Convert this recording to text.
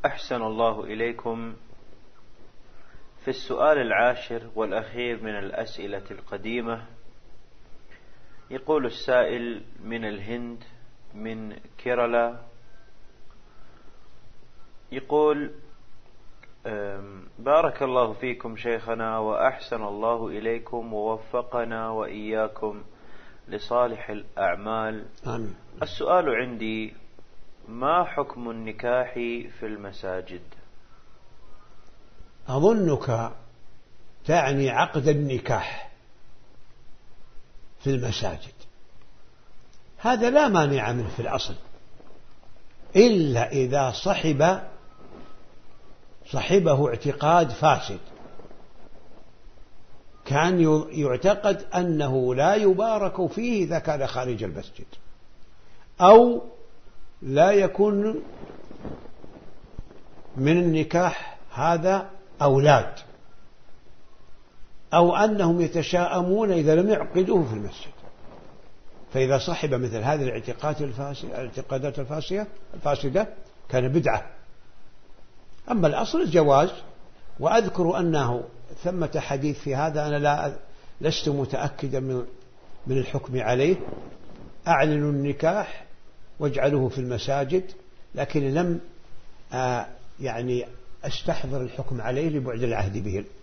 أحسن الله إليكم. في السؤال العاشر والأخير من الأسئلة القديمة، يقول السائل من الهند من كيرالا، يقول: بارك الله فيكم شيخنا وأحسن الله إليكم ووفقنا وإياكم لصالح الأعمال. آمين. السؤال عندي: ما حكم النكاح في المساجد؟ أظنك تعني عقد النكاح في المساجد. هذا لا مانع منه في الأصل، إلا إذا صحبه اعتقاد فاسد، كان يعتقد أنه لا يبارك فيه إذا كان خارج المسجد، أو لا يكون من النكاح هذا أولاد، أو أنهم يتشاءمون إذا لم يعقدوه في المسجد. فإذا صحب مثل هذه الاعتقادات الفاسدة كان بدعة. أما الأصل الجواز. وأذكر أنه ثمة حديث في هذا، أنا لست متأكدا من الحكم عليه: أعلنوا النكاح واجعلوه في المساجد، لكن لم يعني أستحضر الحكم عليه لبعد العهد به.